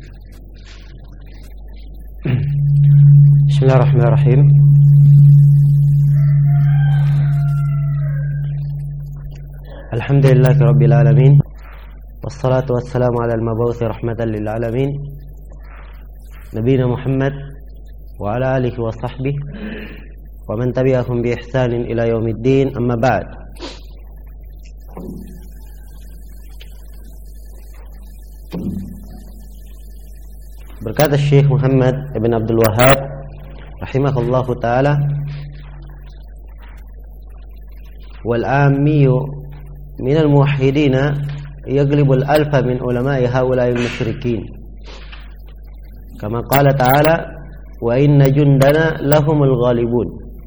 Bismillahirrahmanirrahim. Alhamdulillahirabbil alamin. Wassalatu wassalamu ala al-mab'uts rahmatan lil alamin. Nabiyina Muhammad wa ala alihi wa sahbihi wa man tabi'ahum bi ihsanin ila yaumiddin. Amma ba'd. Berkata Syekh Muhammad ibn Abdul Wahhab rahimahullahu taala, wal ammiyu min al muwahhidina yaglibu al alfa min ulama'i haula'i al musyrikin, kama qala ta'ala wa inna jundana lahumul ghalibun.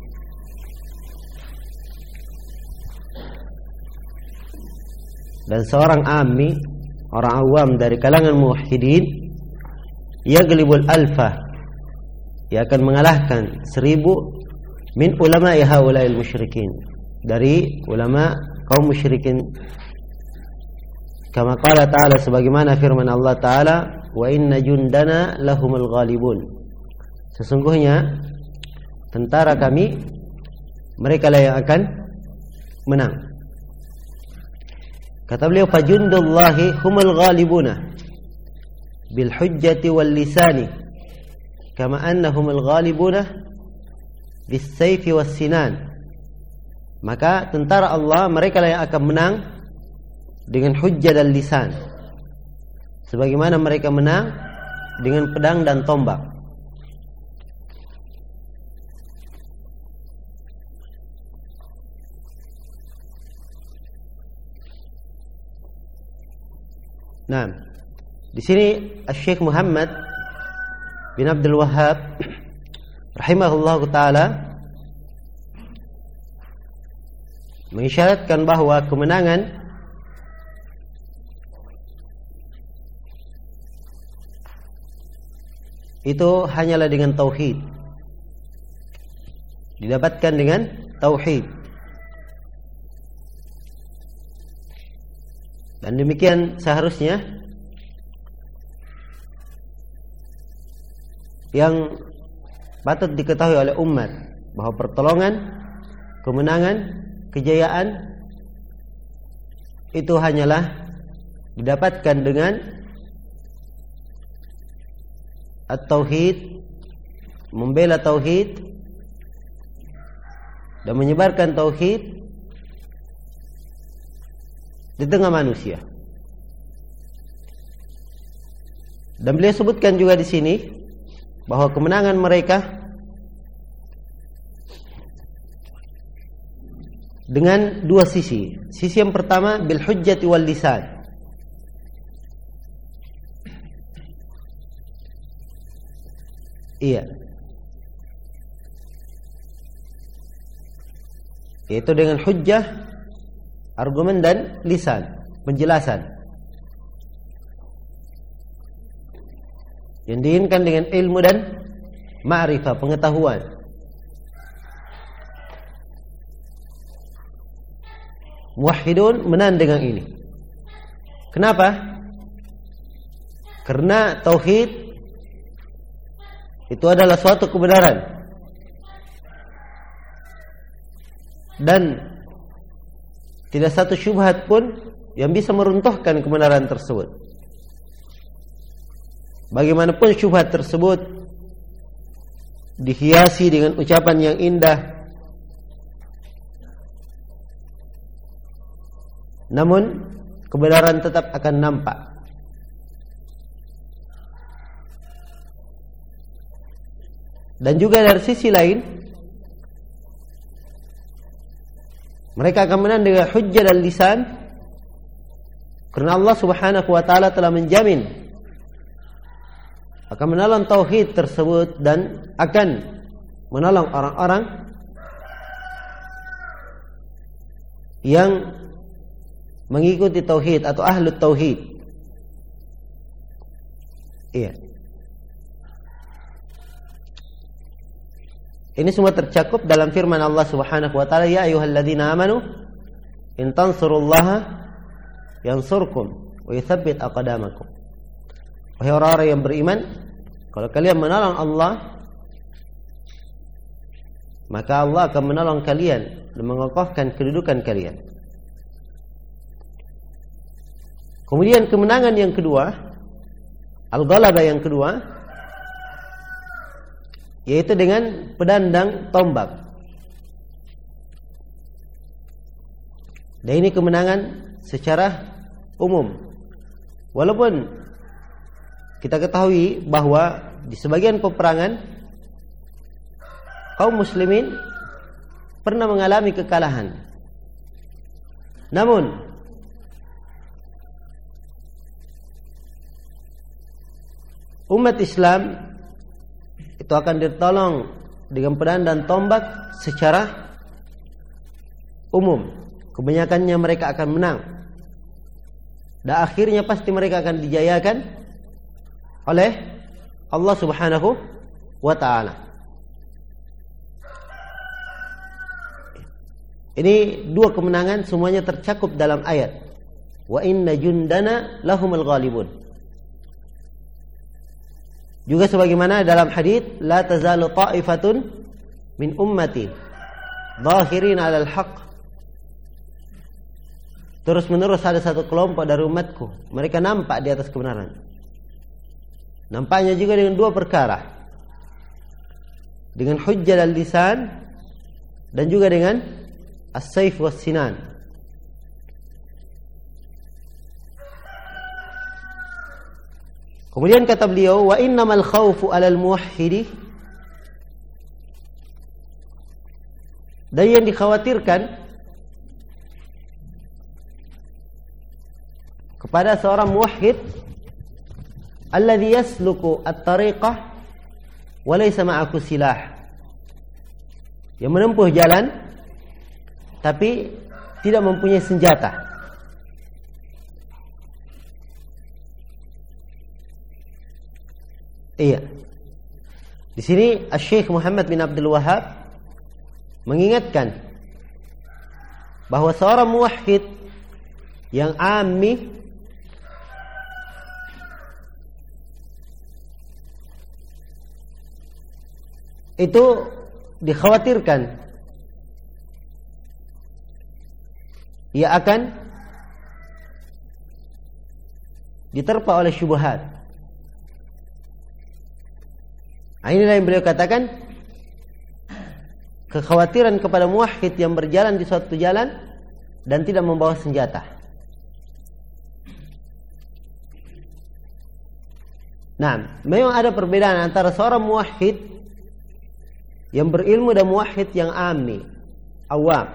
Dan seorang ammi, orang awam dari kalangan muwahhidin, yaglibul alfa, ia akan mengalahkan 1000 min ulama'i haula'il musyrikin, dari ulama kaum musyrikin, kama qala ta'ala, sebagaimana firman Allah ta'ala, wa inna jundana lahumul ghalibun, sesungguhnya tentara kami mereka lah yang akan menang. Kata beliau, fajundullahi humul ghalibuna bil hujjati wal lisani kama annahumul ghalibuna bis sayfi was sinan. Maka tentara Allah mereka lah yang akan menang dengan hujjah dan lisan, sebagaimana mereka menang dengan pedang dan tombak. Nah, di sini Syekh Muhammad bin Abdul Wahhab rahimahullah taala mengisyaratkan bahwa kemenangan itu hanyalah dengan tauhid, didapatkan dengan tauhid. Dan demikian seharusnya yang patut diketahui oleh umat, bahwa pertolongan, kemenangan, kejayaan itu hanyalah didapatkan dengan at-tauhid, membela tauhid dan menyebarkan tauhid di tengah manusia. Dan beliau sebutkan juga di sini bahwa kemenangan mereka dengan dua sisi. Sisi yang pertama bil hujjati wal lisan, yaitu dengan hujjah, argumen dan lisan, penjelasan. Yang diinginkan dengan ilmu dan ma'rifah, pengetahuan. Muwahhidun menang dengan ini. Kenapa? Karena tauhid itu adalah suatu kebenaran, dan tidak satu syubhat pun yang bisa meruntuhkan kebenaran tersebut. Bagaimanapun syubhat tersebut dihiasi dengan ucapan yang indah, namun kebenaran tetap akan nampak. Dan juga dari sisi lain, mereka akan menang dengan hujjah dan lisan, karena Allah Subhanahu wa taala telah menjamin akan menolong tauhid tersebut dan akan menolong orang-orang yang mengikuti tauhid atau ahlut tauhid. Iya. Ini semua tercakup dalam firman Allah Subhanahu wa taala, ya ayyuhalladzina amanu in tansurullaha yansurkum wa yutsabbit aqdamakum. Wahai orang-orang yang beriman, kalau kalian menolong Allah, maka Allah akan menolong kalian dan mengokohkan kedudukan kalian. Kemudian kemenangan yang kedua, al-ghalabah yang kedua, yaitu dengan pedandang tombak. Dan ini kemenangan secara umum. Walaupun kita ketahui bahwa di sebagian peperangan kaum muslimin pernah mengalami kekalahan. Namun umat Islam itu akan ditolong dengan pedang dan tombak secara umum. Kebanyakannya mereka akan menang. Dan akhirnya pasti mereka akan dijayakan oleh Allah Subhanahu wa ta'ala. Ini dua kemenangan semuanya tercakup dalam ayat. Wa inna jundana lahumul ghalibun. Juga sebagaimana dalam hadits, la tazalu ta'ifatun min ummati zahirin 'alal haqq. Terus menerus ada satu kelompok dari umatku, mereka nampak di atas kebenaran. Nampaknya juga dengan dua perkara, dengan hujjah dan lisan, dan juga dengan as-sayf was sinan. Kemudian kata beliau, wa innamal khawfu 'alal muwahhidi, dan yang dikhawatirkan kepada seorang muwahhid alladhi yasluku at-tariqah wa laysa ma'ahu silah, yang menempuh jalan tapi tidak mempunyai senjata. Iya. Di sini Syekh Muhammad bin Abdul Wahhab mengingatkan bahwa seorang muwahhid yang ammi itu dikhawatirkan ia akan diterpa oleh syubhat. Inilah yang beliau katakan, kekhawatiran kepada muwahhid yang berjalan di suatu jalan dan tidak membawa senjata. Nah, memang ada perbedaan antara seorang muwahhid yang berilmu dan muwahhid yang ammi, awam.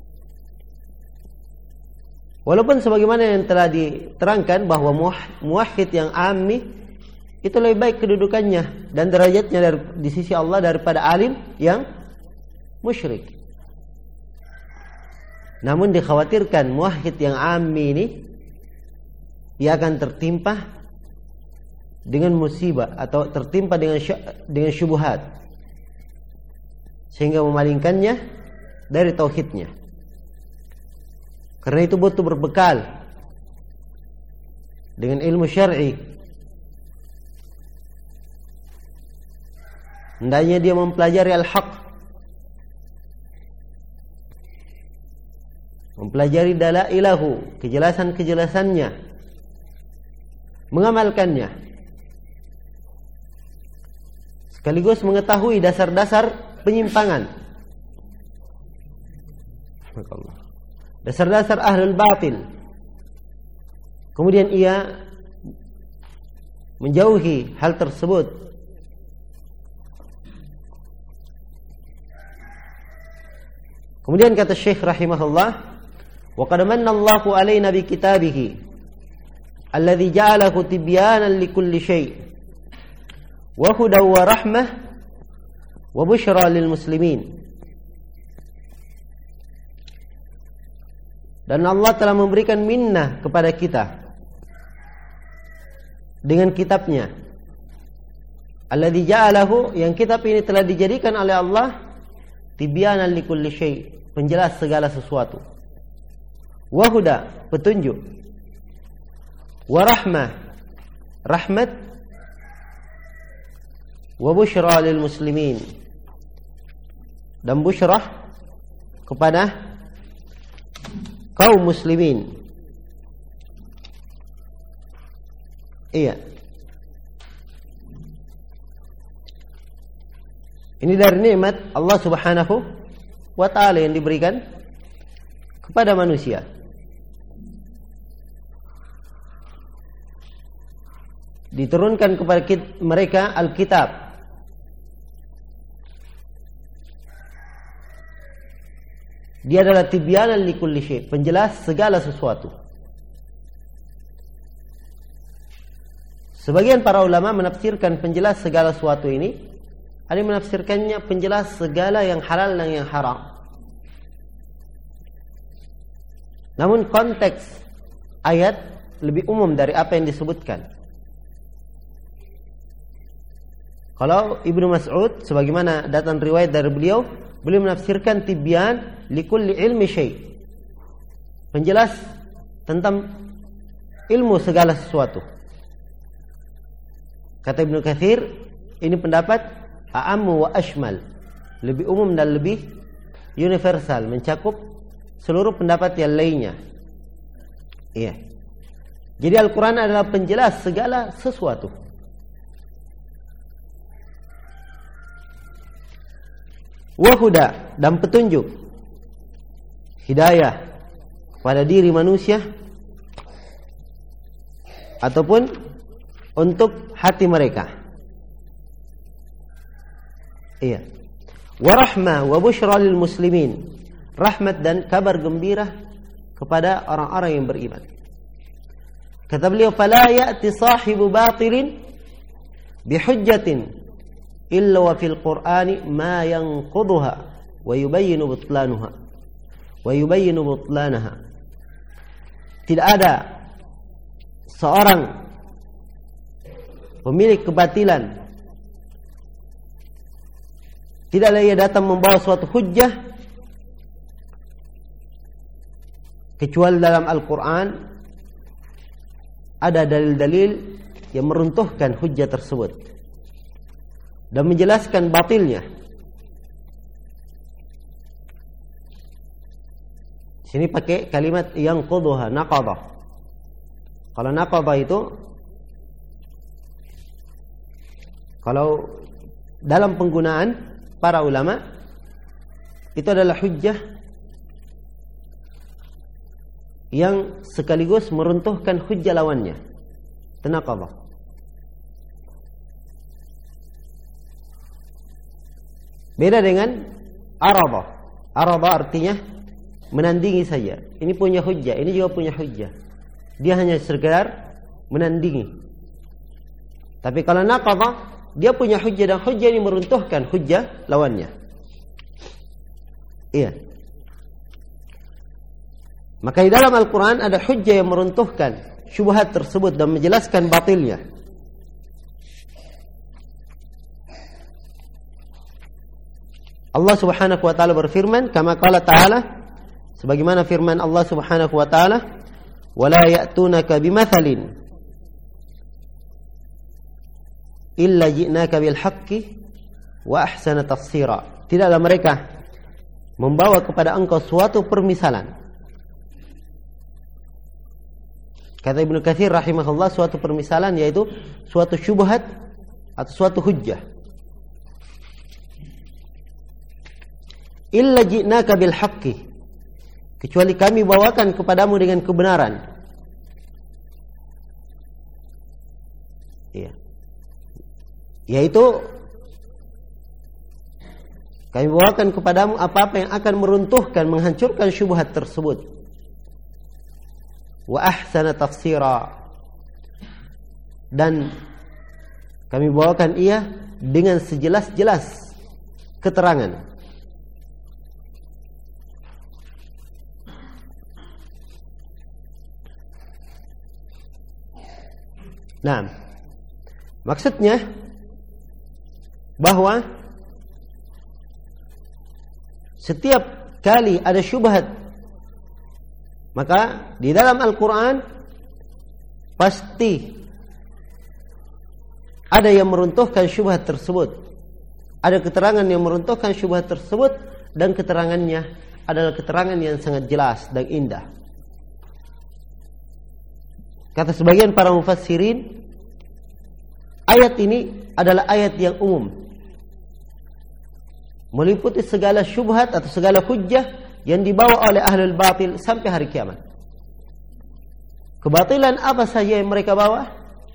Walaupun sebagaimana yang telah diterangkan bahwa muwahhid yang ammi itu lebih baik kedudukannya dan derajatnya di sisi Allah daripada alim yang musyrik. Namun dikhawatirkan muwahhid yang ammi ini ia akan tertimpa dengan musibah atau tertimpa dengan syubhat, sehingga memalingkannya dari tauhidnya. Karena itu butuh berbekal dengan ilmu syar'i. Hendaknya dia mempelajari al-haq, mempelajari dalailahu, kejelasan-kejelasannya, mengamalkannya, sekaligus mengetahui dasar-dasar penyimpangan, dasar-dasar ahlul batil. Kemudian ia menjauhi hal tersebut. Kemudian kata Syekh rahimahullah, wa qad manna Allahu alaina bi kitabihi alladhi ja'alahu tibyanan likulli syai' wa hudan wa rahmah wa busyra lil muslimin. Dan Allah telah memberikan minnah kepada kita dengan kitabnya, alladzi ja'alahu, yang kitab ini telah dijadikan oleh Allah tibyanan likulli syai', penjelas segala sesuatu, wa huda, petunjuk, wa rahmah, rahmat wa busyra lil muslimin, dan busyrah kepada kaum muslimin. Iya. Ini dari nikmat Allah Subhanahu wa ta'ala yang diberikan kepada manusia. Diturunkan kepada mereka Alkitab. Dia adalah tibyanan likulli syai', penjelas segala sesuatu. Sebagian para ulama menafsirkan penjelas segala sesuatu ini, ada yang menafsirkannya penjelas segala yang halal dan yang haram. Namun konteks ayat lebih umum dari apa yang disebutkan. Kalau Ibnu Mas'ud, sebagaimana datang riwayat dari beliau menafsirkan tibyan likulli ilmi syai', penjelas tentang ilmu segala sesuatu. Kata Ibnu Katsir, ini pendapat a'ammu wa ashmal, lebih umum dan lebih universal, mencakup seluruh pendapat yang lainnya. Iya. Jadi Al-Quran adalah penjelas segala sesuatu. Wahuda, dan petunjuk, hidayah kepada diri manusia ataupun untuk hati mereka. Iya. Warahmah wa busyra lil muslimin, rahmat dan kabar gembira kepada orang-orang yang beriman. Kata beliau, fala ya'ti sahibu batilin bihujjatin illa wa fil qur'ani ma yanquduha wa yubayyinu butlanaha. Tidak ada seorang pemilik kebatilan, tidaklah ia datang membawa suatu hujjah kecuali dalam Al-Quran ada dalil-dalil yang meruntuhkan hujjah tersebut dan menjelaskan batilnya. Sini pakai kalimat yang quduha, naqadha. Kalau naqadha itu, kalau dalam penggunaan para ulama, itu adalah hujjah yang sekaligus meruntuhkan hujjah lawannya. Tanaqadha. Beda dengan arada. Arada artinya menandingi saja. Ini punya hujjah, ini juga punya hujjah. Dia hanya sekedar menandingi. Tapi kalau naqadha, dia punya hujjah dan hujjah ini meruntuhkan hujjah lawannya. Iya. Maka di dalam Al-Quran ada hujjah yang meruntuhkan syubhat tersebut dan menjelaskan batilnya. Allah Subhanahu wa taala berfirman, kama qala ta'ala, sebagaimana firman Allah Subhanahu wa taala, wala ya'tunaka bimathalin illa ji'naka bil haqqi wa ahsana tafsira. Tidaklah mereka membawa kepada engkau suatu permisalan. Kata Ibnu Katsir rahimahullah, suatu permisalan yaitu suatu syubhat atau suatu hujjah. Illa ji'naka bil haqqi, kecuali kami bawakan kepadamu dengan kebenaran. Iya. Yaitu kami bawakan kepadamu apa-apa yang akan meruntuhkan, menghancurkan syubhat tersebut. Wa ahsana tafsira, dan kami bawakan ia dengan sejelas-jelas keterangan. Nah, maksudnya bahwa setiap kali ada syubhat, maka di dalam Al-Quran pasti ada yang meruntuhkan syubhat tersebut. Ada keterangan yang meruntuhkan syubhat tersebut, dan keterangannya adalah keterangan yang sangat jelas dan indah. Kata sebagian para mufassirin, ayat ini adalah ayat yang umum, meliputi segala syubhat atau segala hujjah yang dibawa oleh ahlul batil sampai hari kiamat. Kebatilan apa saja yang mereka bawa,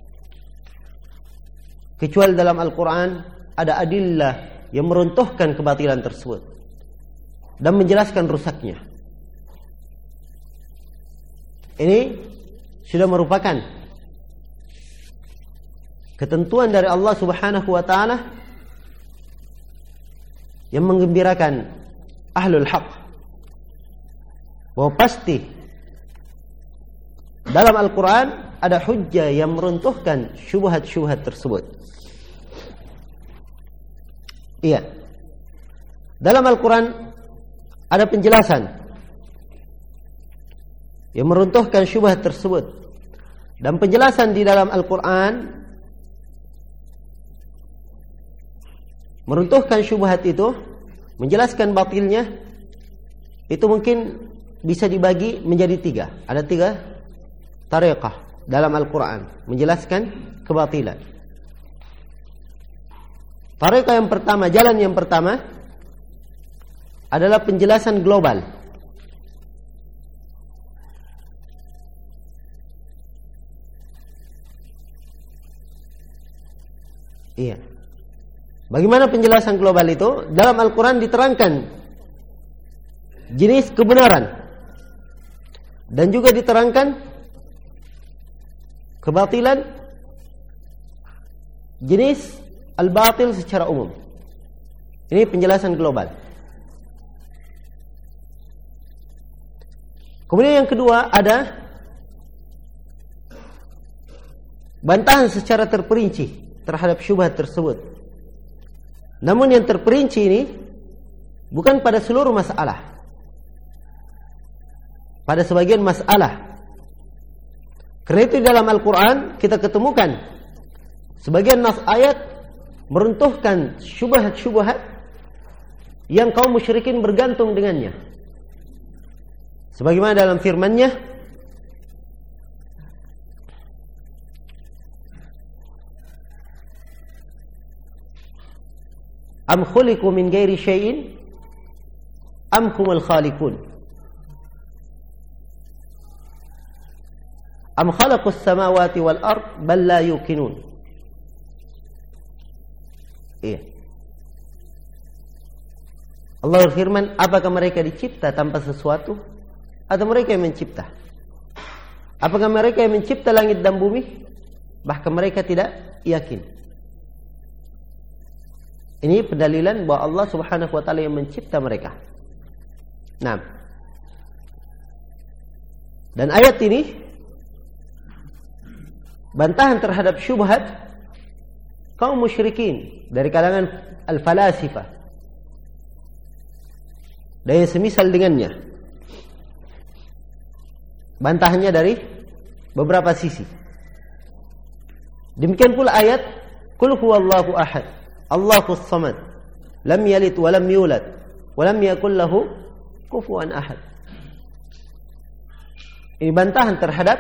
kecuali dalam Al-Quran ada adillah yang meruntuhkan kebatilan tersebut dan menjelaskan rusaknya. Ini sudah merupakan ketentuan dari Allah Subhanahu wa ta'ala yang menggembirakan ahlul haq, bahwa pasti dalam Al-Quran ada hujjah yang meruntuhkan syubhat-syubhat tersebut. Iya, dalam Al-Quran ada penjelasan yang meruntuhkan syubhat tersebut, dan penjelasan di dalam Al-Quran meruntuhkan syubhat itu, menjelaskan batilnya, itu mungkin bisa dibagi menjadi 3. Ada 3 tariqah dalam Al-Quran menjelaskan kebatilan. Tariqah yang pertama, jalan yang pertama adalah penjelasan global. Iya. Bagaimana penjelasan global itu? Dalam Al-Quran diterangkan jenis kebenaran dan juga diterangkan kebatilan, jenis al-batil secara umum. Ini penjelasan global. Kemudian yang kedua ada bantahan secara terperinci terhadap syubhat tersebut. Namun yang terperinci ini bukan pada seluruh masalah, pada sebagian masalah. Karena itu dalam Al-Quran kita ketemukan sebagian nas ayat meruntuhkan syubhat-syubhat yang kaum musyrikin bergantung dengannya. Sebagaimana dalam firman-Nya, am khuliqu min ghairi syai'in am humul khaliqun am khalaqus samawati wal ard bal la yuqinun. Iya. Allah berfirman, apakah mereka dicipta tanpa sesuatu atau mereka yang mencipta? Apakah mereka yang mencipta langit dan bumi? Bahkan mereka tidak yakin. Ini pendalilan bahwa Allah Subhanahu wa ta'ala yang mencipta mereka. Nah, dan ayat ini bantahan terhadap syubhat kaum musyrikin dari kalangan al-falasifah dan yang semisal dengannya. Bantahannya dari beberapa sisi. Demikian pula ayat Qul huwallahu ahad, Allahus samad, lam yalid wa lam yulad wa lam yakul lahu kufuwan ahad. Ini bantahan terhadap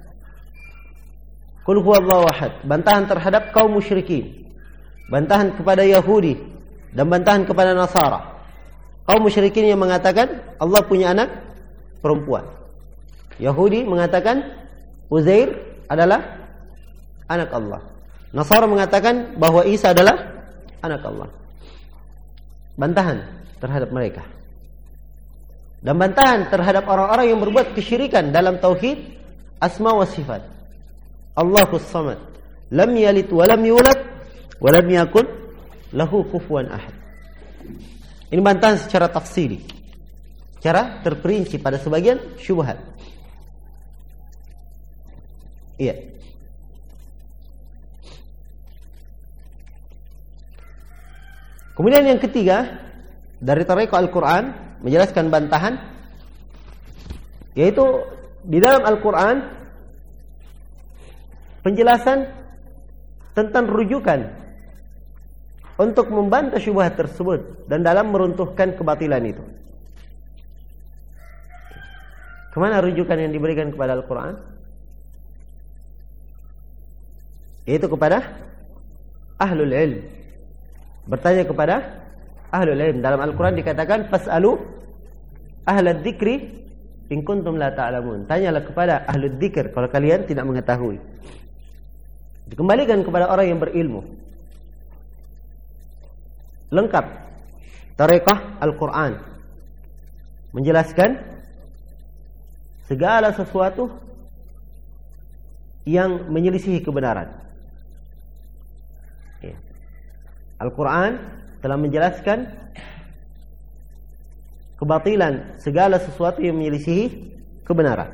Qul huwallahu ahad, bantahan terhadap kaum musyrikin, bantahan kepada Yahudi dan bantahan kepada Nasara. Kaum musyrikin yang mengatakan Allah punya anak perempuan. Yahudi mengatakan Uzair adalah anak Allah. Nasara mengatakan bahwa Isa adalah anak Allah. Bantahan terhadap mereka. Dan bantahan terhadap orang-orang yang berbuat kesyirikan dalam tauhid asma wa sifat. Allahus samad, lam yalid wa lam yulad wa lam yakul lahu kufuwan ahad. Ini bantahan secara tafsiri, secara terperinci pada sebagian syubhat. Iya. Kemudian yang ketiga dari tariqah Al-Quran menjelaskan bantahan, yaitu di dalam Al-Quran penjelasan tentang rujukan untuk membantah syubhat tersebut dan dalam meruntuhkan kebatilan itu. Kemana rujukan yang diberikan kepada Al-Quran? Yaitu kepada ahlul ilm. Bertanya kepada ahlul ilm. Dalam Al-Quran dikatakan fas'alu ahlad dzikri in kuntum la ta'lamun. Tanyalah kepada ahlul dzikr kalau kalian tidak mengetahui. Dikembalikan kepada orang yang berilmu. Lengkap Thariqah Al-Quran menjelaskan segala sesuatu yang menyelisihi kebenaran. Al-Quran telah menjelaskan kebatilan segala sesuatu yang menyelisihi kebenaran.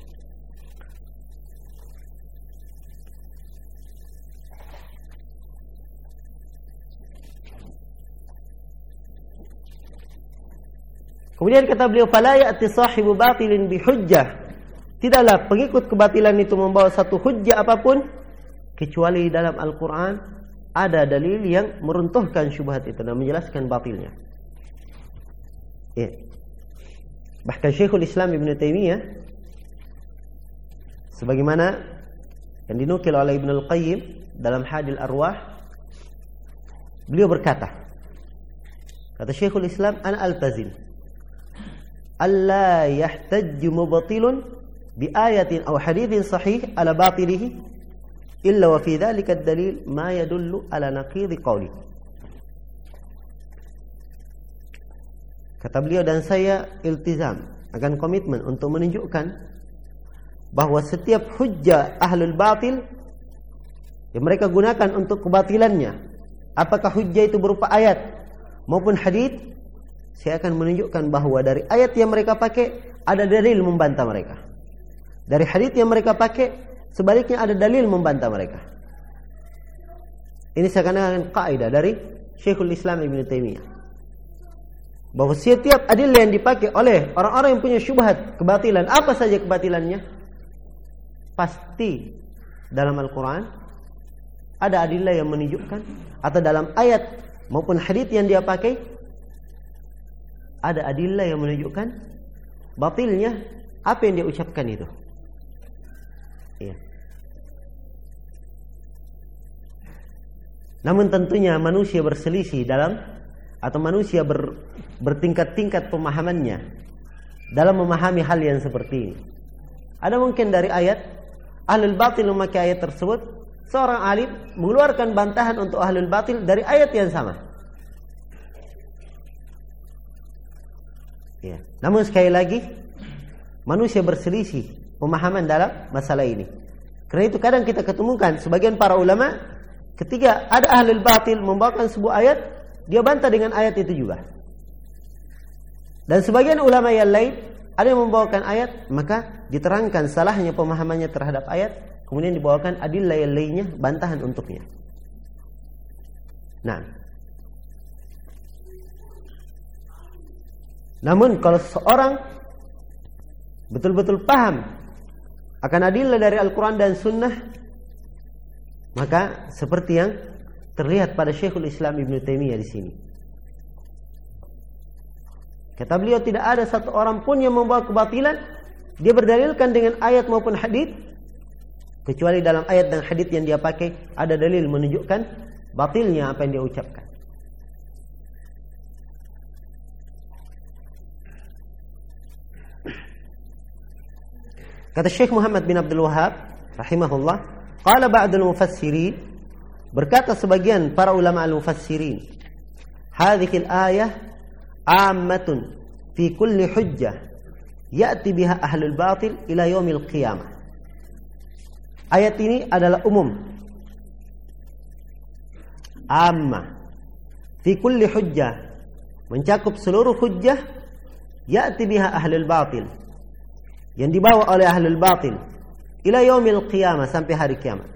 Kemudian kata beliau, fala ya'ti sahibu batilin bihujjah. Tidaklah pengikut kebatilan itu membawa satu hujjah apapun kecuali dalam Al-Quran ada dalil yang meruntuhkan syubhat itu dan menjelaskan batilnya. Ya. Bahkan Syekhul Islam Ibn Taimiyah sebagaimana yang dinukil oleh Ibn Al-Qayyim dalam Hadil Arwah, beliau berkata, kata Syekhul Islam, ana altazim alla yahtajju mubtilun bi ayatin aw hadithin sahih ala batilihi illa wa fi dhalika ad-dalil ma yadullu ala naqidhi qawli. Kata beliau, dan saya iltizam akan komitmen untuk menunjukkan bahwa setiap hujjah ahlul batil yang mereka gunakan untuk kebatilannya, apakah hujjah itu berupa ayat maupun hadits, saya akan menunjukkan bahwa dari ayat yang mereka pakai ada dalil membantah mereka. Dari hadits yang mereka pakai sebaliknya ada dalil membantah mereka. Ini seakan-akan kaidah dari Syekhul Islam Ibn Taimiyah, bahwa setiap adillah yang dipakai oleh orang-orang yang punya syubhat kebatilan, apa saja kebatilannya, pasti dalam Al-Quran ada adillah yang menunjukkan, atau dalam ayat maupun hadits yang dia pakai ada adillah yang menunjukkan batilnya apa yang dia ucapkan itu. Ya. Namun tentunya manusia berselisih dalam, atau manusia bertingkat-tingkat pemahamannya dalam memahami hal yang seperti ini. Ada mungkin dari ayat ahlul batil memakai ayat tersebut, seorang alim mengeluarkan bantahan untuk ahlul batil dari ayat yang sama. Ya. Namun sekali lagi manusia berselisih pemahaman dalam masalah ini. Karena itu kadang kita ketemukan sebagian para ulama ketika ada ahlul batil membawakan sebuah ayat, dia bantah dengan ayat itu juga. Dan sebagian ulama yang lain ada yang membawakan ayat, maka diterangkan salahnya pemahamannya terhadap ayat, kemudian dibawakan adillah yang lainnya, bantahan untuknya. Nah, namun kalau seorang betul-betul paham akan adillah dari Al-Quran dan Sunnah, maka seperti yang terlihat pada Syekhul Islam Ibn Taimiyah di sini. Kata beliau, tidak ada satu orang pun yang membawa kebatilan dia berdalilkan dengan ayat maupun hadits, kecuali dalam ayat dan hadits yang dia pakai ada dalil menunjukkan batilnya apa yang dia ucapkan. Kata Syekh Muhammad bin Abdul Wahhab rahimahullah, qala ba'dul mufassirin, berkata sebagian para ulama al-mufassirin, hadhihi al-ayah ammatun fi kulli hujjah ya'ti biha ahlul batil ila yaumil qiyamah. Ayat ini adalah umum, amma fi kulli hujjah, mencakup seluruh hujjah, ya'ti biha ahlul batil, yang dibawa oleh ahlul batil ila yaumil qiyamah, sampai hari kiamat.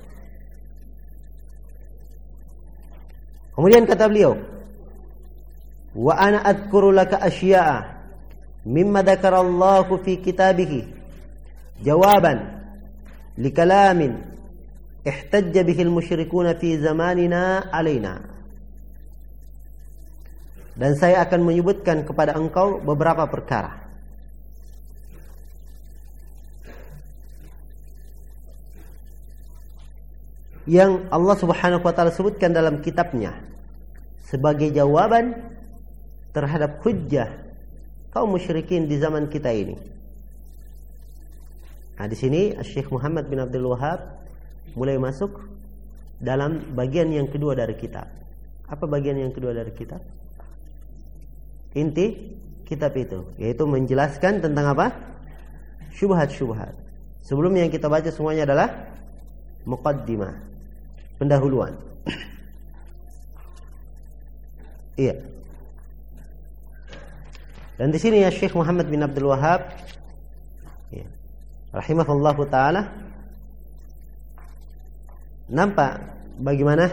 Kemudian kata beliau, wa ana adhkuru laka asya'a mimma dzakarallahu fi kitabih jawaban li kalamin ihtajja bihil musyrikuna fi zamanina alaina. Dan saya akan menyebutkan kepada engkau beberapa perkara yang Allah Subhanahu wa taala sebutkan dalam kitabnya sebagai jawaban terhadap hujjah kaum musyrikin di zaman kita ini. Nah, di sini Syekh Muhammad bin Abdul Wahhab mulai masuk dalam bagian yang kedua dari kitab. Apa bagian yang kedua dari kitab? Inti kitab itu, yaitu menjelaskan tentang apa? Syubhat-syubhat. Sebelumnya yang kita baca semuanya adalah muqaddimah, pendahuluan. Iya. Dan di sini ya Syekh Muhammad bin Abdul Wahhab, ya, rahimahullahu taala, nampak bagaimana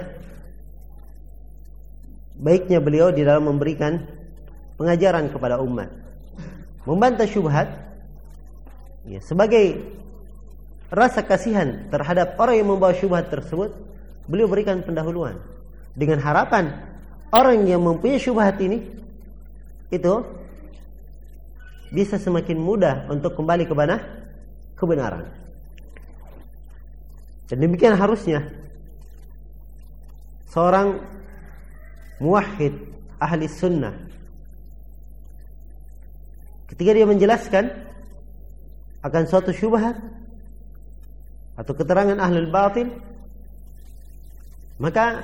baiknya beliau di dalam memberikan pengajaran kepada umat, membantah syubhat, ya, sebagai rasa kasihan terhadap orang yang membawa syubhat tersebut. Beliau berikan pendahuluan dengan harapan orang yang mempunyai syubhat ini itu bisa semakin mudah untuk kembali kepada kebenaran. Dan demikian harusnya seorang muwahhid ahli sunnah ketika dia menjelaskan akan suatu syubhat atau keterangan ahlul batil, maka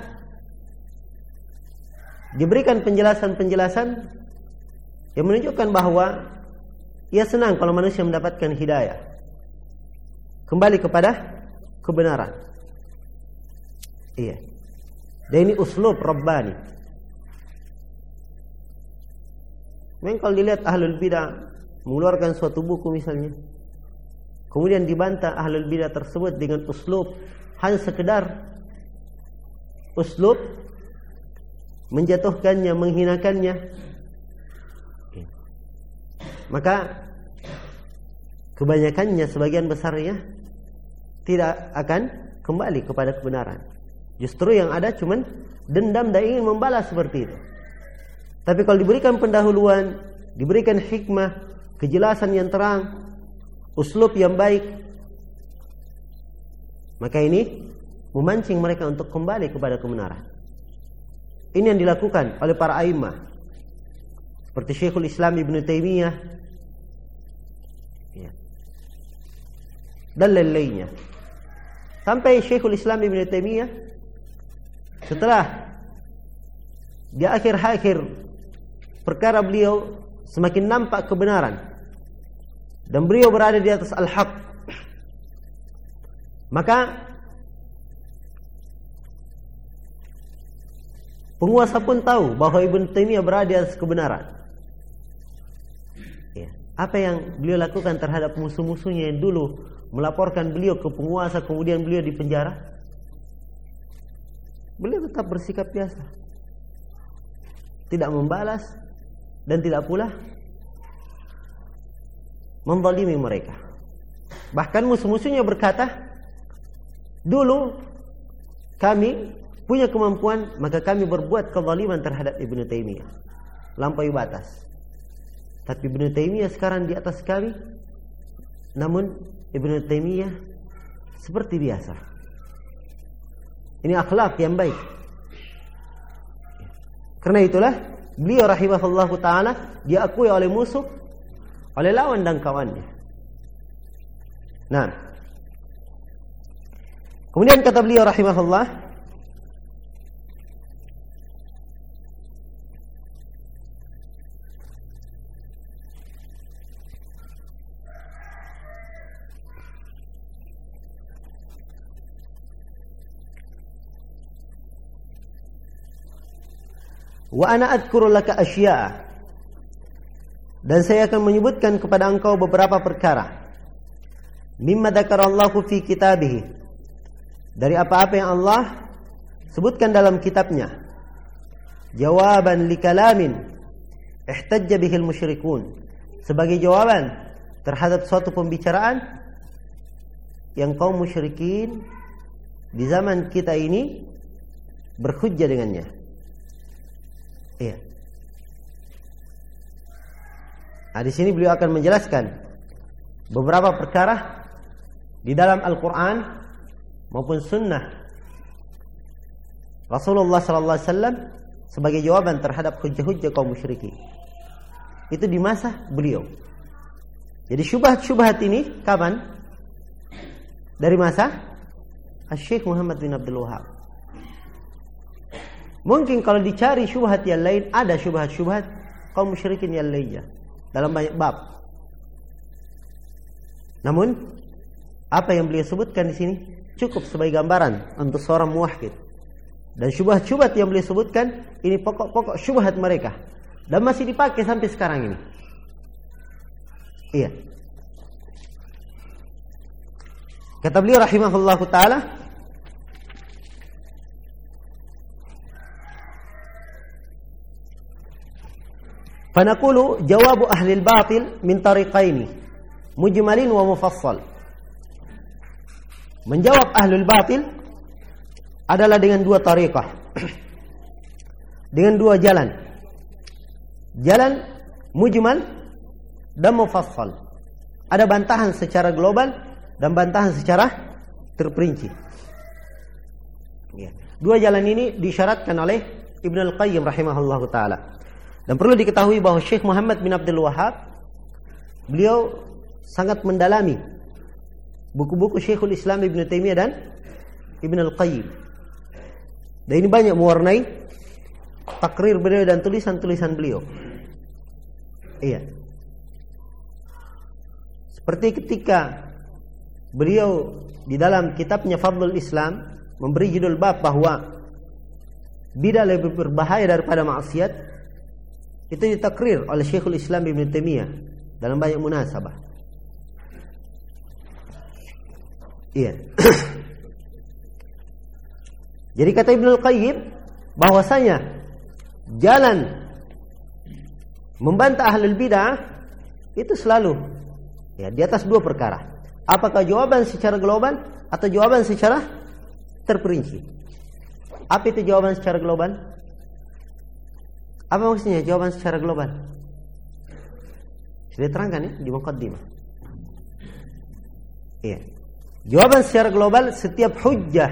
diberikan penjelasan-penjelasan yang menunjukkan bahwa ia senang kalau manusia mendapatkan hidayah, kembali kepada kebenaran. Iya. Dan ini uslub Rabbani. Memang kalau dilihat ahlul bidah mengeluarkan suatu buku misalnya, kemudian dibantah ahlul bidah tersebut dengan uslub hanya sekedar uslub menjatuhkannya, menghinakannya, maka kebanyakannya, sebagian besarnya tidak akan kembali kepada kebenaran. Justru yang ada cuman dendam dan ingin membalas seperti itu. Tapi kalau diberikan pendahuluan, diberikan hikmah, kejelasan yang terang, uslub yang baik, maka ini memancing mereka untuk kembali kepada kebenaran. Ini yang dilakukan oleh para a'immah seperti Syekhul Islam Ibn Taimiyah, ya, dan lain-lainnya. Sampai Syekhul Islam Ibn Taimiyah setelah di akhir-akhir perkara beliau semakin nampak kebenaran dan beliau berada di atas al-haq, maka penguasa pun tahu bahwa Ibn Taimiyah berada di atas kebenaran. Ya. Apa yang beliau lakukan terhadap musuh-musuhnya yang dulu melaporkan beliau ke penguasa, kemudian beliau dipenjara? Beliau tetap bersikap biasa, tidak membalas dan tidak pula menzalimi mereka. Bahkan musuh-musuhnya berkata, dulu kami punya kemampuan, maka kami berbuat kezaliman terhadap Ibnu Taimiyah, lampaui batas. Tapi Ibnu Taimiyah sekarang di atas kami, namun Ibnu Taimiyah seperti biasa. Ini akhlak yang baik. Karena itulah beliau rahimahullahu ta'ala diakui oleh musuh, oleh lawan dan kawannya. Nah, kemudian kata beliau rahimahullah, wa ana adhkuru laka asya'a, dan saya akan menyebutkan kepada engkau beberapa perkara, mimma dzakarallahu fi kitabih, dari apa-apa yang Allah sebutkan dalam kitabnya, jawaban li kalamin ihtajja bihil musyrikun, sebagai jawaban terhadap suatu pembicaraan yang kaum musyrikin di zaman kita ini berhujjah dengannya. Iya. Nah, di sini beliau akan menjelaskan beberapa perkara di dalam Al-Quran maupun Sunnah Rasulullah sallallahu alaihi wasallam sebagai jawaban terhadap hujjah-hujjah kaum musyrikin. Itu di masa beliau. Jadi syubhat-syubhat ini kapan? Dari masa Syekh Muhammad bin Abdul Wahhab. Mungkin kalau dicari syubhat yang lain, ada syubhat-syubhat kaum musyrikin yang lainnya dalam banyak bab. Namun apa yang beliau sebutkan di sini cukup sebagai gambaran untuk seorang muwahhid. Dan syubhat-syubhat yang beliau sebutkan ini pokok-pokok syubhat mereka dan masih dipakai sampai sekarang ini. Iya. Kata beliau rahimahullahu taala, فنقول جواب أهل الباطل من طريقين مجمل ومفصل. Menjawab ahlul batil adalah dengan dua tariqah, dengan dua jalan. Jalan mujmal dan mufassal. Ada bantahan secara global dan bantahan secara terperinci. Dua jalan ini disyaratkan oleh Ibnu Al-Qayyim rahimahullahu taala. Dan perlu diketahui bahwa Syekh Muhammad bin Abdul Wahhab beliau sangat mendalami buku-buku Syekhul Islam Ibnu Taimiyah dan Ibnu Al-Qayyim. Dan ini banyak mewarnai takrir beliau dan tulisan-tulisan beliau. Iya. Seperti ketika beliau di dalam kitabnya Fadlul Islam memberi judul bab bahwa bidah lebih berbahaya daripada maksiat. Itu ditakrir oleh Syekhul Islam Ibnu Taimiyah dalam banyak munasabah. Iya. Jadi kata Ibnu Al-Qayyim bahwasanya jalan membantah ahlul bidah itu selalu di atas dua perkara. Apakah jawaban secara global atau jawaban secara terperinci? Apa itu jawaban secara global? Apa maksudnya jawaban secara global? Sudah terangkan ya di muqaddimah. Iya. Jawaban secara global setiap hujjah.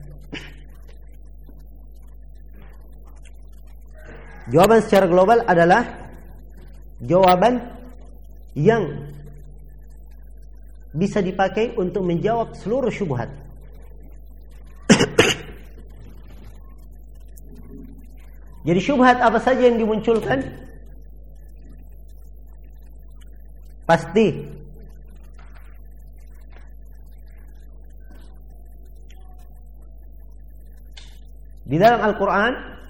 Jawaban secara global adalah jawaban yang bisa dipakai untuk menjawab seluruh syubhat. Jadi syubhat apa saja yang dimunculkan pasti di dalam Al-Quran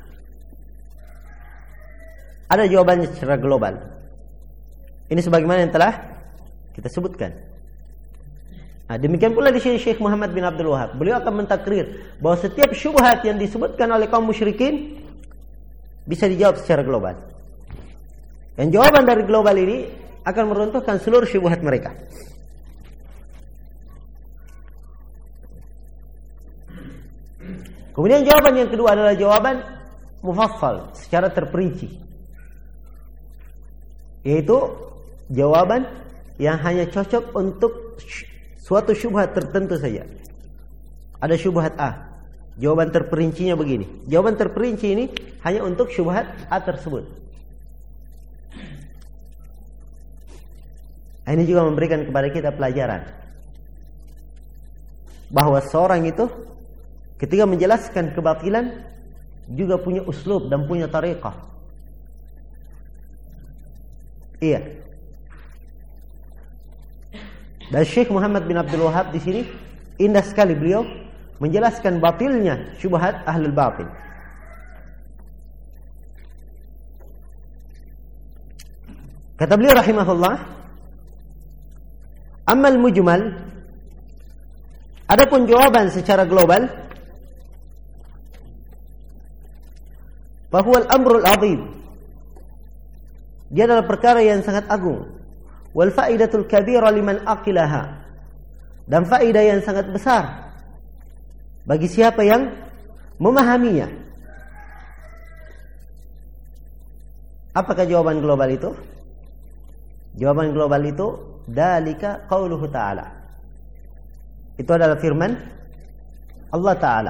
ada jawabannya secara global. Ini sebagaimana yang telah kita sebutkan. Nah, demikian pula di sini Syekh Muhammad bin Abdul Wahhab. Beliau akan mentakrir bahwa setiap syubhat yang disebutkan oleh kaum musyrikin bisa dijawab secara global. Dan jawaban dari global ini akan meruntuhkan seluruh syubhat mereka. Kemudian jawaban yang kedua adalah jawaban mufassal, secara terperinci. Yaitu jawaban yang hanya cocok untuk suatu syubhat tertentu saja. Ada syubhat A, jawaban terperincinya begini. Jawaban terperinci ini hanya untuk syubhat A tersebut. Ini juga memberikan kepada kita pelajaran bahwa seorang itu ketika menjelaskan kebatilan juga punya uslub dan punya tariqah. Iya. Dan Syekh Muhammad bin Abdul Wahhab di sini indah sekali beliau menjelaskan batilnya syubhat ahlul batil. Kata beliau rahimahullah, amal mujmal, adapun jawaban secara global, fahuwa al-amrul azim, dia adalah perkara yang sangat agung, wal faidatul kabira liman aqilaha, dan faidah yang sangat besar bagi siapa yang memahaminya. Apakah jawaban global itu? Jawaban global itu dalika qauluhu ta'ala. Itu adalah firman Allah Ta'ala.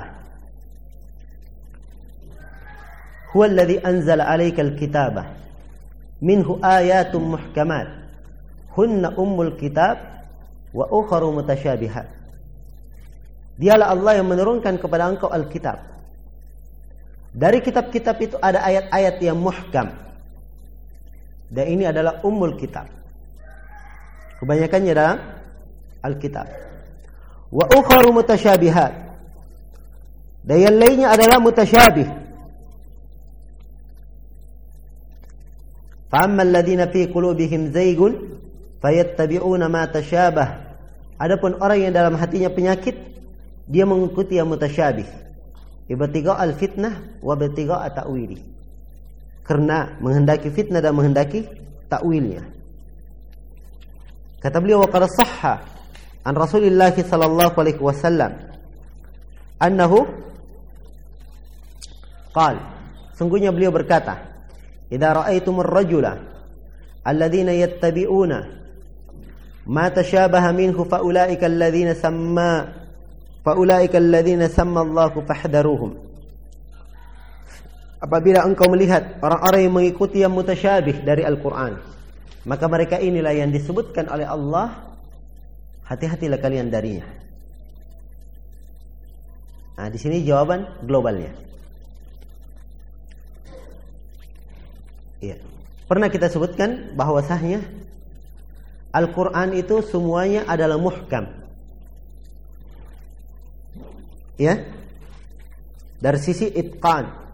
Huwa alladhi anzala 'alaikal kitaba minhu ayatun muhkamat hunna ummul kitab wa ukharu mutasyabihat. Dialah Allah yang menurunkan kepada engkau Alkitab. Dari kitab-kitab itu ada ayat-ayat yang muhkam. Dan ini adalah ummul kitab. Kebanyakannya dalam Alkitab. Wa ukharu mutasyabihat. Dan yang lainnya adalah mutasyabih. Fa'amma alladhina fi qulubihim zaygun fayattabi'una ma tashabah. Adapun orang yang dalam hatinya penyakit, dia mengikuti yang mutasyabih. Ibtigha' al-fitnah wa ibtigha' ta'wili. Karena menghendaki fitnah dan menghendaki takwilnya. Kata beliau, wa qad sahha an Rasulillah sallallahu alaihi wasallam annahu qala, sungguhnya beliau berkata, idza ra'aitumur rajula alladhina yattabi'una ma tashabaha minhu faulaika alladhina samma Allahu fahdharuhum. Apabila engkau melihat orang-orang yang mengikuti yang mutasyabih dari Al-Quran, maka mereka inilah yang disebutkan oleh Allah, hati-hatilah kalian darinya. Nah, di sini jawaban globalnya. Ya. Pernah kita sebutkan bahwasanya Al-Quran itu semuanya adalah muhkam. Ya. Dari sisi itqan.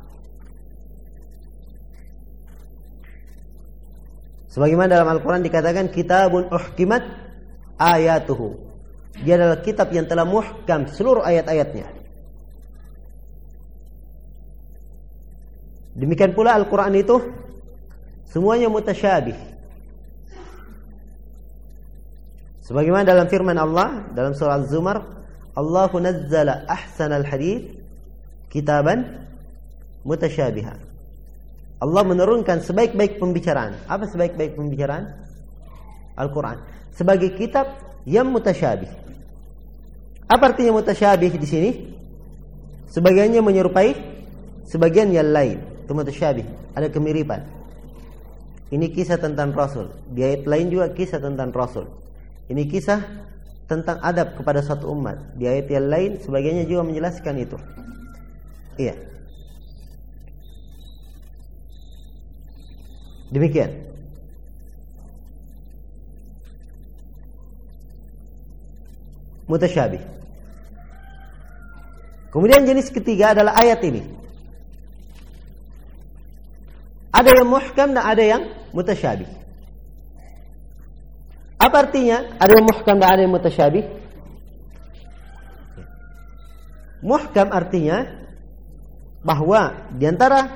Sebagaimana dalam Al-Quran dikatakan kitabun uhkimat ayatuhu. Dia adalah kitab yang telah muhkam seluruh ayat-ayatnya. Demikian pula Al-Quran itu semuanya mutasyabih. Sebagaimana dalam firman Allah dalam surah Az-Zumar, Allahu nazzala ahsanal hadits kitaban mutasyabihan. Allah menurunkan sebaik-baik pembicaraan. Apa sebaik-baik pembicaraan? Al-Quran. Sebagai kitab yang mutasyabih. Apa artinya mutasyabih di sini? Sebagiannya menyerupai sebagian yang lain. Itu mutasyabih. Ada kemiripan. Ini kisah tentang Rasul. Di ayat lain juga kisah tentang Rasul. Ini kisah tentang adab kepada suatu umat. Di ayat yang lain sebagiannya juga menjelaskan itu. Iya. Demikian. Mutasyabih. Kemudian jenis ketiga adalah ayat ini. Ada yang muhkam dan ada yang mutasyabih. Apa artinya? Ada yang muhkam dan ada yang mutasyabih. Muhkam artinya bahwa di antara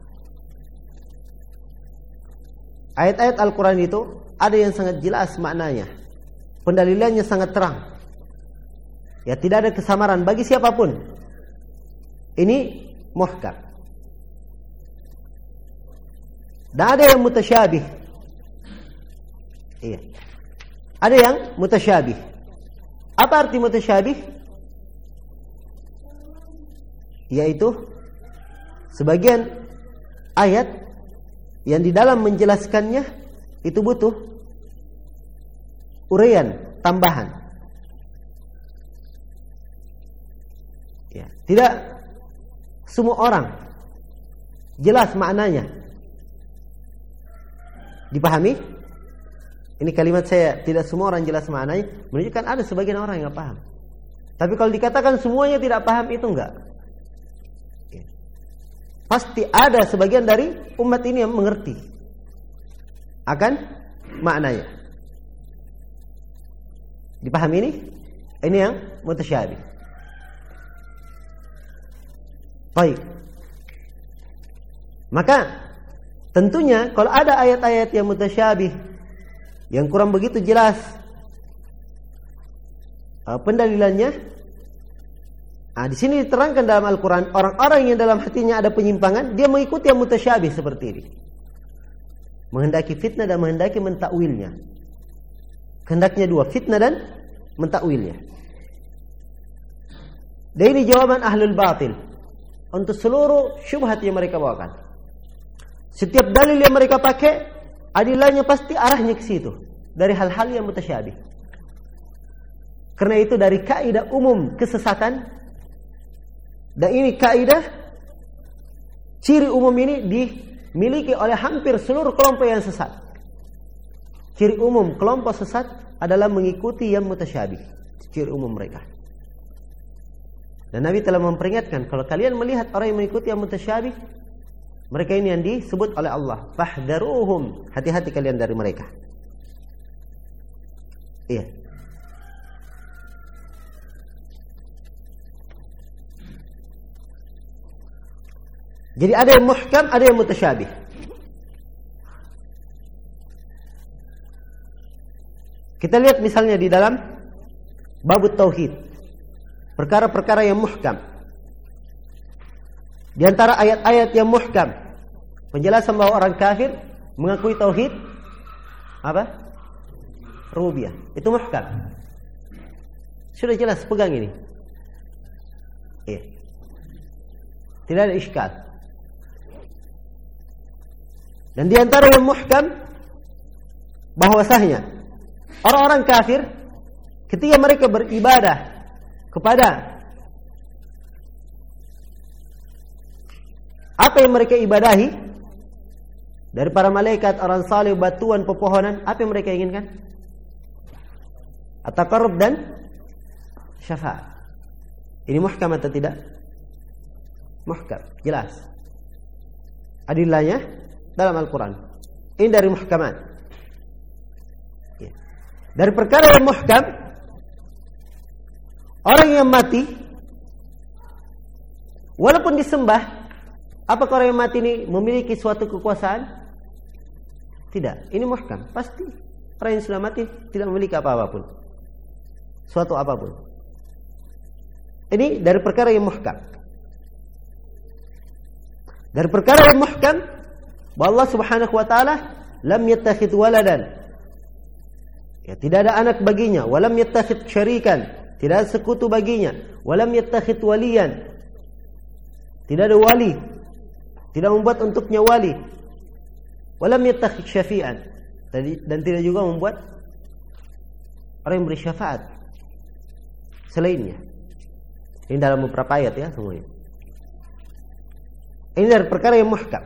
ayat-ayat Al-Quran itu ada yang sangat jelas maknanya. Pendalilannya sangat terang. Ya, tidak ada kesamaran bagi siapapun. Ini muhkam. Dan ada yang mutasyabih. Iya. Ada yang mutasyabih. Apa arti mutasyabih? Yaitu sebagian ayat yang di dalam menjelaskannya itu butuh uraian tambahan. Ya, tidak semua orang jelas maknanya. Dipahami? Ini kalimat saya, tidak semua orang jelas maknanya, menunjukkan ada sebagian orang yang enggak paham. Tapi kalau dikatakan semuanya tidak paham, itu enggak. Pasti ada sebagian dari umat ini yang mengerti akan maknanya. Dipahami ini? Ini yang mutasyabih. Baik. Maka tentunya kalau ada ayat-ayat yang mutasyabih, yang kurang begitu jelas pendalilannya, Nah, di sini diterangkan dalam Al-Quran, orang-orang yang dalam hatinya ada penyimpangan, dia mengikuti yang mutasyabih seperti ini. Menghendaki fitnah dan menghendaki mentakwilnya. Kehendaknya dua, fitnah dan mentakwilnya. Dan ini jawaban ahlul batil untuk seluruh syubhat yang mereka bawakan. Setiap dalil yang mereka pakai, adilahnya pasti arahnya ke situ, dari hal-hal yang mutasyabih. Karena itu dari kaidah umum kesesatan. Dan ini kaidah, ciri umum ini dimiliki oleh hampir seluruh kelompok yang sesat. Ciri umum kelompok sesat adalah mengikuti yang mutasyabih. Ciri umum mereka. Dan Nabi telah memperingatkan, kalau kalian melihat orang yang mengikuti yang mutasyabih, mereka ini yang disebut oleh Allah, fahdharuhum, hati-hati kalian dari mereka. Iya. Jadi ada yang muhkam, ada yang mutasyabih. Kita lihat misalnya di dalam bab tauhid, perkara-perkara yang muhkam. Di antara ayat-ayat yang muhkam, penjelasan bahwa orang kafir mengakui tauhid apa? Rububiyah. Itu muhkam. Sudah jelas, pegang ini. Iya. Tidak ada iskal. Dan di antara yang muhkam, bahwasanya orang-orang kafir ketika mereka beribadah kepada apa yang mereka ibadahi dari para malaikat, orang saleh, batuan, pepohonan, apa yang mereka inginkan? At-taqarrub dan syafaat. Ini muhkam atau tidak? Muhkam, jelas. Adillahnya dalam Al-Quran. Ini dari muhkamat. Ya. Dari perkara yang muhkam, orang yang mati, walaupun disembah, apakah orang yang mati ini memiliki suatu kekuasaan? Tidak. Ini muhkam. Pasti orang yang sudah mati tidak memiliki apa-apapun, suatu apapun. Ini dari perkara yang muhkam. Dari perkara yang muhkam, bahwa Allah Subhanahu wa taala lam yattakhidh waladan. Ya, tidak ada anak baginya, walam yattakhidh syarikan, tidak ada sekutu baginya, walam yattakhidh waliyan. Tidak ada wali, tidak membuat untuknya wali. Walam yattakhidh syafi'an, dan tidak juga membuat orang yang beri syafaat selainnya. Ini dalam beberapa ayat ya semuanya. Ini dari perkara yang muhkam.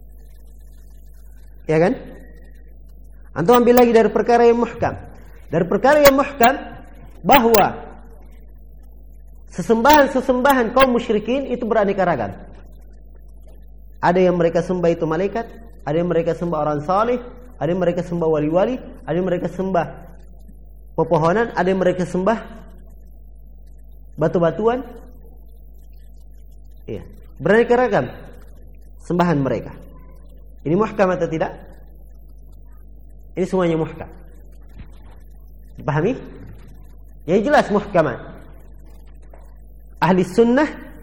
Ya kan? Antum ambil lagi dari perkara yang muhkam. Dari perkara yang muhkam bahwa sesembahan-sesembahan kaum musyrikin itu beraneka ragam. Ada yang mereka sembah itu malaikat, ada yang mereka sembah orang saleh, ada yang mereka sembah wali-wali, ada yang mereka sembah pepohonan, ada yang mereka sembah batu-batuan. Iya, beraneka ragam sembahan mereka. Ini muhkam atau tidak? Ini semuanya muhkam. Dipahami? Ya jelas muhkamat. Ahli sunnah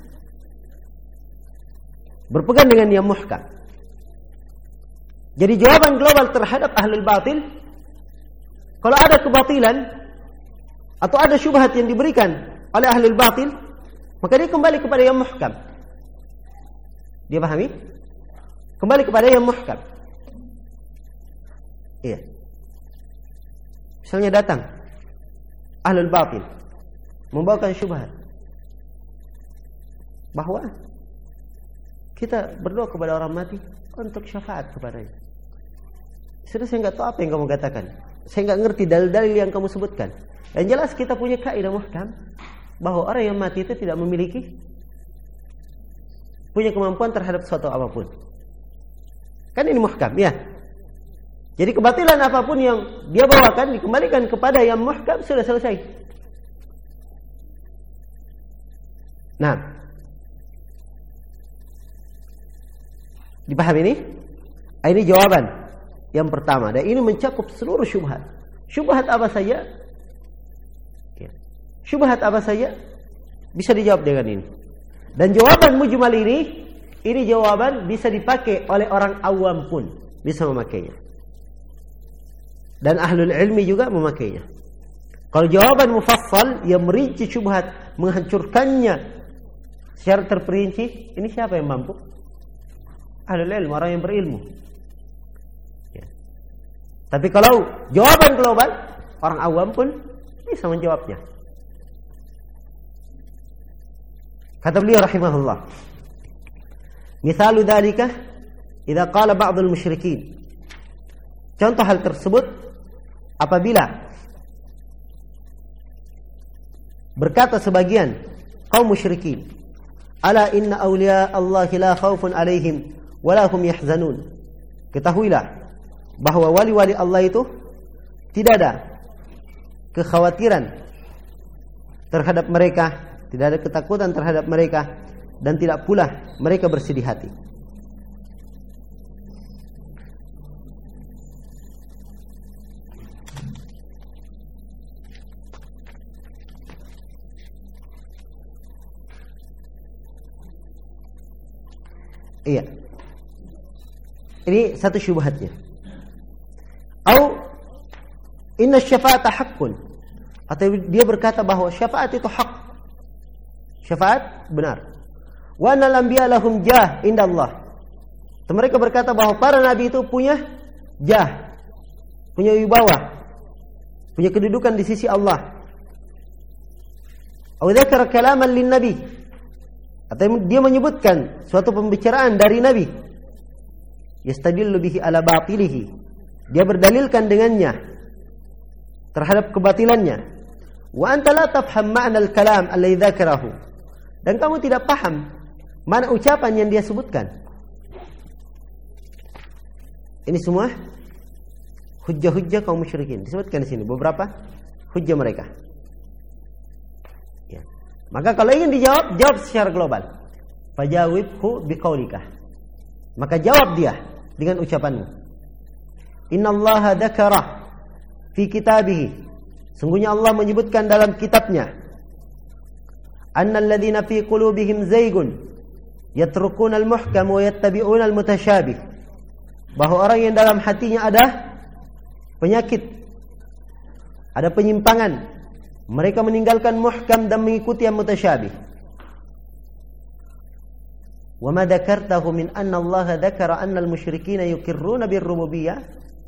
berpegang dengan yang muhkam. Jadi jawaban global terhadap ahlul batil, kalau ada kebatilan atau ada syubhat yang diberikan oleh ahlul batil, maka dia kembali kepada yang muhkam. Dia pahami? Kembali kepada yang muhkam. Iya. Misalnya datang ahlul batil membawakan syubhat bahwa kita berdoa kepada orang mati untuk syafaat kepadanya. Sudah, saya nggak tahu apa yang kamu katakan. Saya nggak ngerti dalil-dalil yang kamu sebutkan. Dan jelas kita punya kaidah muhkam bahwa orang yang mati itu tidak memiliki punya kemampuan terhadap suatu apapun. Kan ini muhkam, ya. Jadi kebatilan apapun yang dia bawakan dikembalikan kepada yang muhkam, sudah selesai. Nah, dipahami ini? Ini jawaban yang pertama. Dan ini mencakup seluruh syubhat. Syubhat apa saja? Syubhat apa saja Bisa dijawab dengan ini. Dan jawaban mujmal ini jawaban bisa dipakai oleh orang awam pun bisa memakainya. Dan ahlul ilmi juga memakainya. Kalau jawaban mufassal yang merinci syubhat, menghancurkannya secara terperinci, ini siapa yang mampu? Ahlul ilmi, orang yang berilmu. Ya. Tapi kalau jawaban global, orang awam pun bisa menjawabnya. Kata beliau rahimahullah, misalu dzalika idza qala ba'dul musyrikin. Contoh hal tersebut apabila berkata sebagian kaum musyrikin, ala inna awliya Allah la khaufun alaihim wa la hum yahzanun. Ketahuilah bahwa wali-wali Allah itu tidak ada kekhawatiran terhadap mereka, tidak ada ketakutan terhadap mereka, dan tidak pula mereka bersedih hati. Iya. Ini satu syubhatnya. Atau inna syafa'ata haqqun. Atau dia berkata bahwa syafaat itu hak. Syafaat benar. Wa annal anbiya lahum jah indallah. Mereka berkata bahwa para nabi itu punya jah, punya wibawa, punya kedudukan di sisi Allah. Atau dzakara kalaman lin nabi. Atau dia menyebutkan suatu pembicaraan dari nabi. Yastadillu bihi ala batilihi. Dia berdalilkan dengannya terhadap kebatilannya. Wa anta la tafham ma'na al-kalam alladhi dzakarahu. Dan kamu tidak paham mana ucapan yang dia sebutkan. Ini semua hujjah-hujjah kaum musyrikin. Disebutkan di sini beberapa hujjah mereka. Ya. Maka kalau ingin dijawab, jawab secara global. Fajawibhu biqaulika. Maka jawab dia dengan ucapanmu. Innallaha dzakara fi kitabihi. Sungguhnya Allah menyebutkan dalam kitabnya. Annal ladzina fi qulubihim zaygun yatrukuna al-muhkam wa yattabi'una al-mutasyabih. Bahwa orang yang dalam hatinya ada penyakit, ada penyimpangan, mereka meninggalkan muhkam dan mengikuti yang mutasyabih. Wa ma dzakartahu min anna Allah dzakara anna al-musyrikeena yuqirruna bir-rububiyyah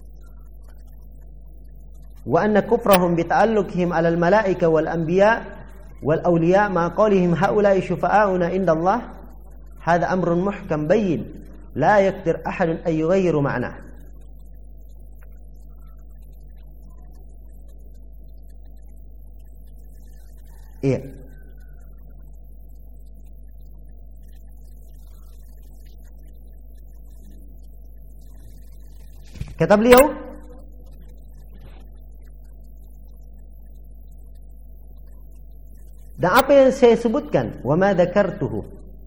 wa anna kufrahum bi ta'alluqihim 'ala al-malaa'ika wal anbiya' wal awliya ma qawlihim haula'i syufa'auna indallah hadza amrun muhkam bayyin la yaqdir ahadun an yughayyiru ma'na. Iya. Kata beliau, dan apa yang saya sebutkan, wa ma dzakartuhu.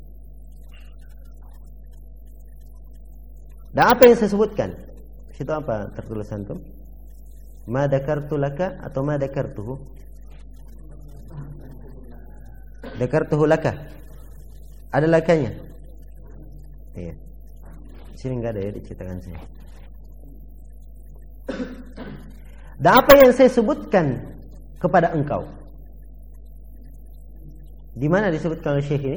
Dan apa yang saya sebutkan? Situ apa tertulis antum? Ma dzakartu laka atau ma dzakartuhu? Dzakartuhu laka. Ada lakanya? Iya. Sini enggak ada ya diceritakan saya. Dan apa yang saya sebutkan kepada engkau? Di mana disebutkan oleh Syekh ini?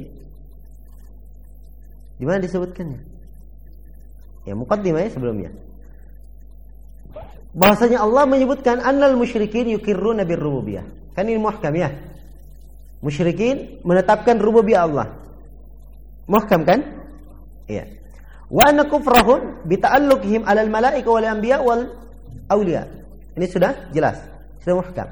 Di mana disebutkannya? Ya, muqaddimah sebelumnya. Bahasanya Allah menyebutkan annal musyrikin yuqirruna bir-rububiyyah. Kan ini muhkam ya. Musyrikin menetapkan rububiyah Allah. Muhkam kan? Iya. Wa anna kufrahum bi ta'alluqihim 'alal malaika wal anbiya wal awliya. Ini sudah jelas, sudah muhkam.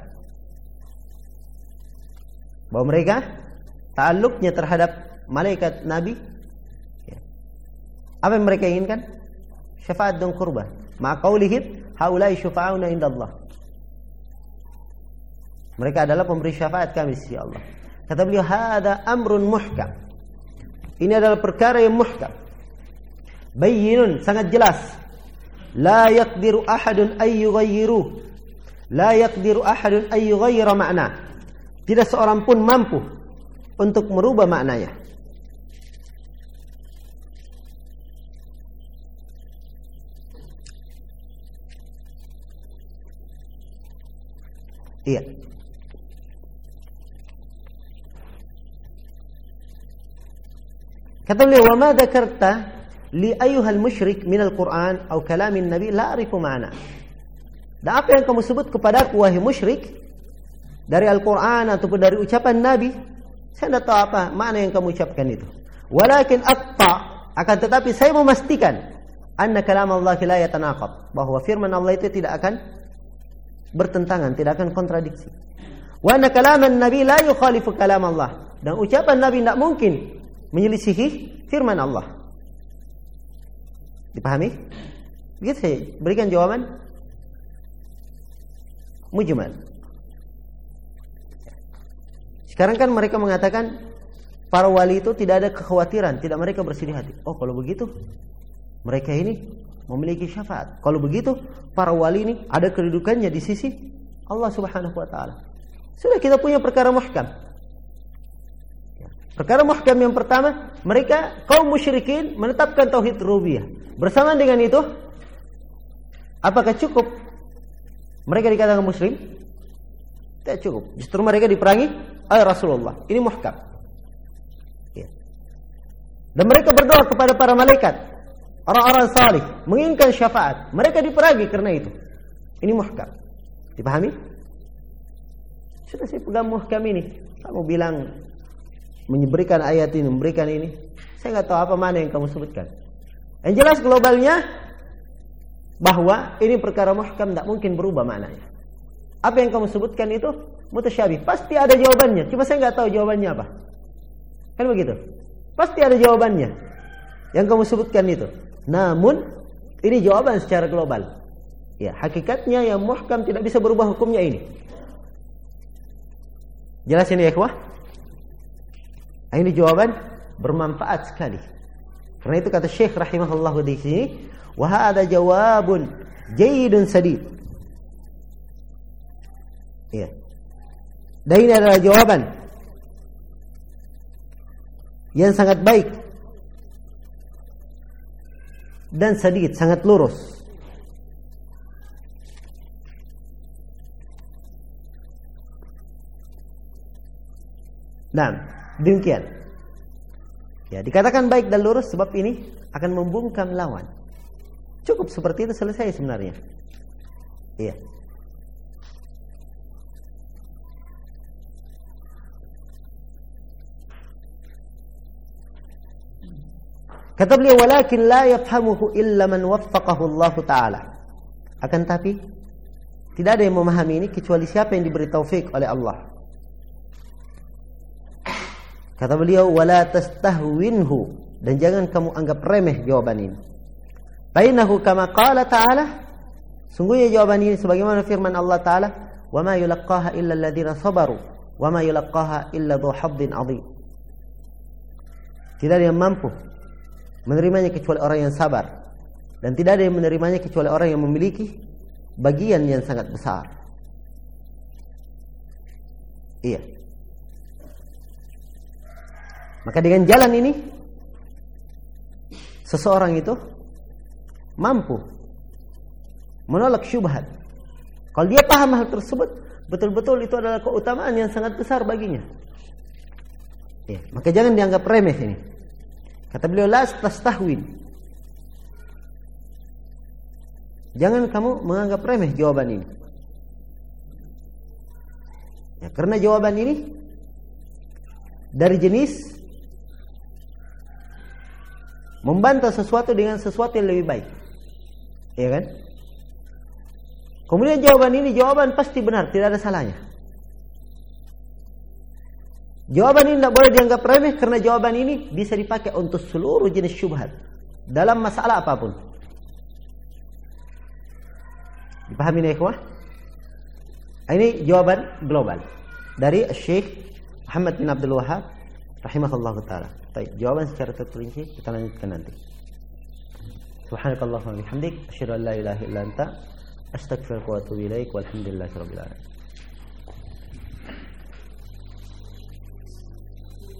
Bahwa mereka ta'alluqnya terhadap malaikat nabi. Ya. Apa yang mereka inginkan? Syafaat dan qurban. Ma qaulihim haula'i syufa'auna indallah. Mereka adalah pemberi syafaat kami di sisi Allah. Kata beliau, hada amrun muhkam. Ini adalah perkara yang muhkam. Bayyinun, sangat jelas. La yaqdiru ahadun ay yughayyiruh. La yaqdiru ahadun ay yughayyira ma'na. Tidak seorang pun mampu untuk merubah maknanya. Iya. Kata beliau, "Wa ma dzakarta li ayyuhal musyrik min al-Qur'an aw kalamin nabi la a'rifu ma'na." Dan apa yang kamu sebut kepadaku wahai musyrik dari Al-Qur'an ataupun dari ucapan Nabi, saya tidak tahu apa makna yang kamu ucapkan itu. Walakin akan tetapi saya memastikan anna kalam Allah la yatanaqad, bahwa firman Allah itu tidak akan bertentangan, tidak akan kontradiksi. Wa anna kalaman nabi la yukhalifu kalam Allah, dan ucapan Nabi tidak mungkin menyelisihi firman Allah. Dipahami? Begitu saya berikan jawaban mujmal. Sekarang kan mereka mengatakan para wali itu tidak ada kekhawatiran, tidak mereka bersedih hati. Oh, kalau begitu mereka ini memiliki syafaat. Kalau begitu para wali ini ada kedudukannya di sisi Allah Subhanahu wa taala. Sudah kita punya perkara muhkam. Perkara muhkam yang pertama, mereka kaum musyrikin menetapkan tauhid rububiyah. Bersamaan dengan itu, apakah cukup mereka dikatakan muslim? Tidak cukup. Justru mereka diperangi oleh Rasulullah. Ini muhkam. Ya. Dan mereka berdoa kepada para malaikat, orang-orang salih, menginginkan syafaat. Mereka diperangi karena itu. Ini muhkam. Dipahami? Sudah saya pegang muhkam ini. Kamu bilang memberikan ayat ini, memberikan ini. Saya nggak tahu apa mana yang kamu sebutkan. Yang jelas globalnya bahwa ini perkara muhkam, tidak mungkin berubah maknanya. Apa yang kamu sebutkan itu mutasyabih. Pasti ada jawabannya. Cuma saya nggak tahu jawabannya apa. Kan begitu? Pasti ada jawabannya yang kamu sebutkan itu. Namun ini jawaban secara global. Ya, hakikatnya yang muhkam tidak bisa berubah hukumnya ini. Jelas ini ya, ikhwah? Ini jawaban bermanfaat sekali. Karena itu kata Syekh rahimahullah di sini, wa hadza jawabun jayyidun sadid. Ya. Dan ini adalah jawaban yang sangat baik dan sadid, sangat lurus. Nah, demikian. Ya, dikatakan baik dan lurus sebab ini akan membungkam lawan. Cukup seperti itu selesai sebenarnya. Iya. Kata beliau, walakin la yafhamuhu illa man waffaqahu Allah Ta'ala. Akan tapi tidak ada yang memahami ini kecuali siapa yang diberi taufik oleh Allah. Kata beliau, wala tastahwinhu, dan jangan kamu anggap remeh jawaban ini. Bainahu kama qala ta'ala, sungguhnya jawaban ini sebagaimana firman Allah Ta'ala, wa ma yulaqqaha illa alladziina sabaru wa ma yulaqqaha illa dzu haddin 'adzim. Tidak ada yang mampu menerimanya kecuali orang yang sabar, dan tidak ada yang menerimanya kecuali orang yang memiliki bagian yang sangat besar. Iya. Maka dengan jalan ini seseorang itu mampu menolak syubhat. Kalau dia paham hal tersebut, betul-betul itu adalah keutamaan yang sangat besar baginya. Ya, maka jangan dianggap remeh ini. Kata beliau, la tastahwin. Jangan kamu menganggap remeh jawaban ini. Ya, karena jawaban ini dari jenis membantah sesuatu dengan sesuatu yang lebih baik. Ya kan? Kemudian jawaban ini jawaban pasti benar, tidak ada salahnya. Jawaban ini tidak boleh dianggap remeh karena jawaban ini bisa dipakai untuk seluruh jenis syubhat dalam masalah apapun. Dipahami ya ikhwah? Ini jawaban global dari Syekh Muhammad bin Abdul Wahhab rahimahullah ta'ala. Baik, jawaban secara terperinci kita lanjutkan nanti. Subhanakallahumma wa bihamdik, asyhadu an la ilaha illa anta, astaghfiruka wa atubu ilaik, walhamdulillahirabbil alamin.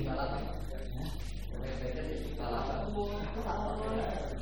Salah.